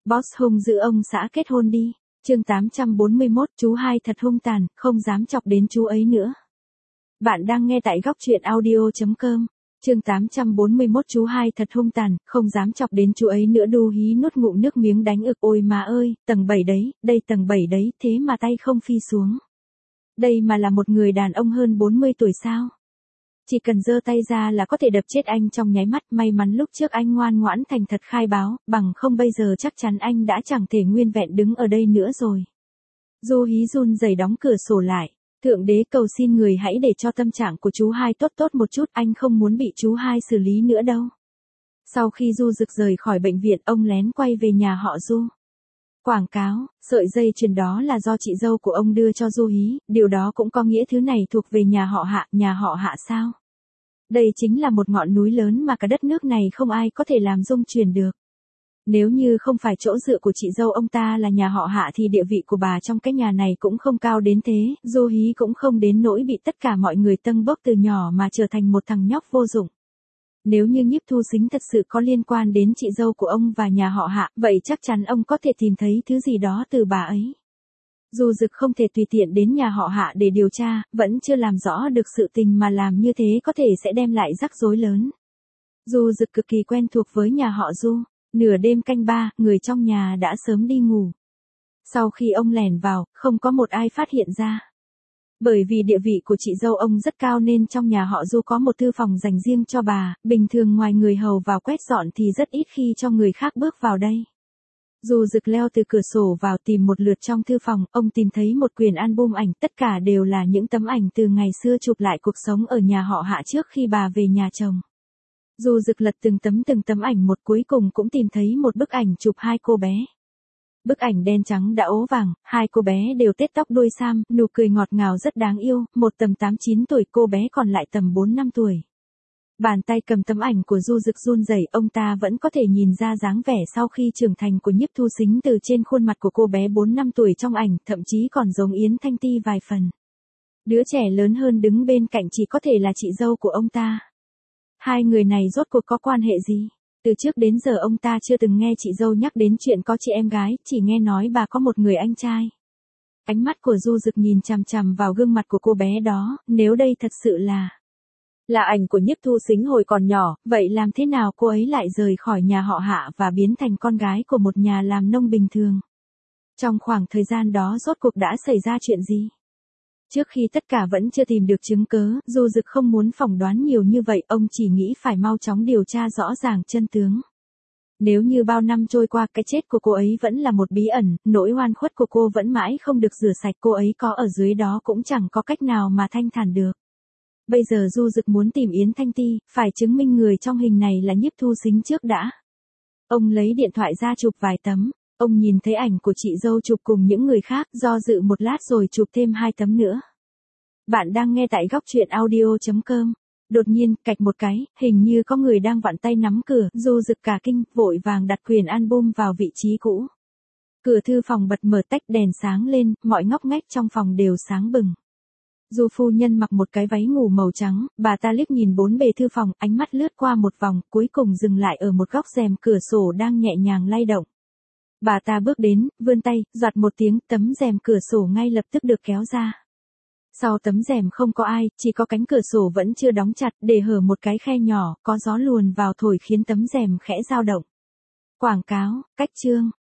Boss hung dữ ông xã kết hôn đi. Chương 841, chú hai thật hung tàn, không dám chọc đến chú ấy nữa. Bạn đang nghe tại góc truyện audio.com. Chương 841, chú hai thật hung tàn, không dám chọc đến chú ấy nữa. Đu hí nuốt ngụm nước miếng đánh ực. Ôi má ơi, tầng 7 đấy, đây tầng 7 đấy, thế mà tay không phi xuống. Đây mà là một người đàn ông hơn 40 tuổi sao? Chỉ cần giơ tay ra là có thể đập chết anh trong nháy mắt. May mắn lúc trước anh ngoan ngoãn thành thật khai báo, bằng không bây giờ chắc chắn anh đã chẳng thể nguyên vẹn đứng ở đây nữa rồi. Du hí run rẩy đóng cửa sổ lại. Thượng đế cầu xin người hãy để cho tâm trạng của chú hai tốt tốt một chút, anh không muốn bị chú hai xử lý nữa đâu. Sau khi Du Dực rời khỏi bệnh viện, ông lén quay về nhà họ Du. Quảng cáo, sợi dây chuyền đó là do chị dâu của ông đưa cho Du hí, điều đó cũng có nghĩa thứ này thuộc về nhà họ Hạ sao? Đây chính là một ngọn núi lớn mà cả đất nước này không ai có thể làm rung chuyển được. Nếu như không phải chỗ dựa của chị dâu ông ta là nhà họ Hạ thì địa vị của bà trong cái nhà này cũng không cao đến thế, Du hí cũng không đến nỗi bị tất cả mọi người tâng bốc từ nhỏ mà trở thành một thằng nhóc vô dụng. Nếu như Nhiếp Thu Sính thật sự có liên quan đến chị dâu của ông và nhà họ Hạ, vậy chắc chắn ông có thể tìm thấy thứ gì đó từ bà ấy. Du Dực không thể tùy tiện đến nhà họ Hạ để điều tra, vẫn chưa làm rõ được sự tình mà làm như thế có thể sẽ đem lại rắc rối lớn. Du Dực cực kỳ quen thuộc với nhà họ Du. Nửa đêm canh 3, người trong nhà đã sớm đi ngủ. Sau khi ông lẻn vào, không có một ai phát hiện ra. Bởi vì địa vị của chị dâu ông rất cao nên trong nhà họ Du có một thư phòng dành riêng cho bà, bình thường ngoài người hầu vào quét dọn thì rất ít khi cho người khác bước vào đây. Du Dực leo từ cửa sổ vào tìm một lượt trong thư phòng, ông tìm thấy một quyển album ảnh, tất cả đều là những tấm ảnh từ ngày xưa chụp lại cuộc sống ở nhà họ Hạ trước khi bà về nhà chồng. Du Dực lật từng tấm ảnh một, cuối cùng cũng tìm thấy một bức ảnh chụp hai cô bé. Bức ảnh đen trắng đã ố vàng, hai cô bé đều tết tóc đuôi sam, nụ cười ngọt ngào rất đáng yêu, một tầm 8-9 tuổi, cô bé còn lại tầm 4-5 tuổi. Bàn tay cầm tấm ảnh của Du Dực run rẩy, ông ta vẫn có thể nhìn ra dáng vẻ sau khi trưởng thành của Nhiếp Thu Sính từ trên khuôn mặt của cô bé 4-5 tuổi trong ảnh, thậm chí còn giống Yến Thanh Ti vài phần. Đứa trẻ lớn hơn đứng bên cạnh chỉ có thể là chị dâu của ông ta. Hai người này rốt cuộc có quan hệ gì? Từ trước đến giờ ông ta chưa từng nghe chị dâu nhắc đến chuyện có chị em gái, chỉ nghe nói bà có một người anh trai. Ánh mắt của Du Dực nhìn chằm chằm vào gương mặt của cô bé đó, nếu đây thật sự là ảnh của Nhiếp Thu Sính hồi còn nhỏ, vậy làm thế nào cô ấy lại rời khỏi nhà họ Hạ và biến thành con gái của một nhà làm nông bình thường? Trong khoảng thời gian đó rốt cuộc đã xảy ra chuyện gì? Trước khi tất cả vẫn chưa tìm được chứng cớ, Du Dực không muốn phỏng đoán nhiều như vậy, ông chỉ nghĩ phải mau chóng điều tra rõ ràng chân tướng. Nếu như bao năm trôi qua cái chết của cô ấy vẫn là một bí ẩn, nỗi oan khuất của cô vẫn mãi không được rửa sạch, cô ấy có ở dưới đó cũng chẳng có cách nào mà thanh thản được. Bây giờ Du Dực muốn tìm Yến Thanh Ti, phải chứng minh người trong hình này là Nhiếp Thu Sính trước đã. Ông lấy điện thoại ra chụp vài tấm. Ông nhìn thấy ảnh của chị dâu chụp cùng những người khác, do dự một lát rồi chụp thêm 2 tấm nữa. Bạn đang nghe tại góc truyện audio.com. Đột nhiên, cạch một cái, hình như có người đang vặn tay nắm cửa, Du Dực cả kinh, vội vàng đặt quyển album vào vị trí cũ. Cửa thư phòng bật mở tách, đèn sáng lên, mọi ngóc ngách trong phòng đều sáng bừng. Du phu nhân mặc một cái váy ngủ màu trắng, bà ta liếc nhìn bốn bề thư phòng, ánh mắt lướt qua một vòng, cuối cùng dừng lại ở một góc rèm cửa sổ đang nhẹ nhàng lay động. Bà ta bước đến, vươn tay, giọt một tiếng, tấm rèm cửa sổ ngay lập tức được kéo ra. Sau tấm rèm không có ai, chỉ có cánh cửa sổ vẫn chưa đóng chặt, để hở một cái khe nhỏ, có gió luồn vào thổi khiến tấm rèm khẽ dao động. Quảng cáo, cách chương,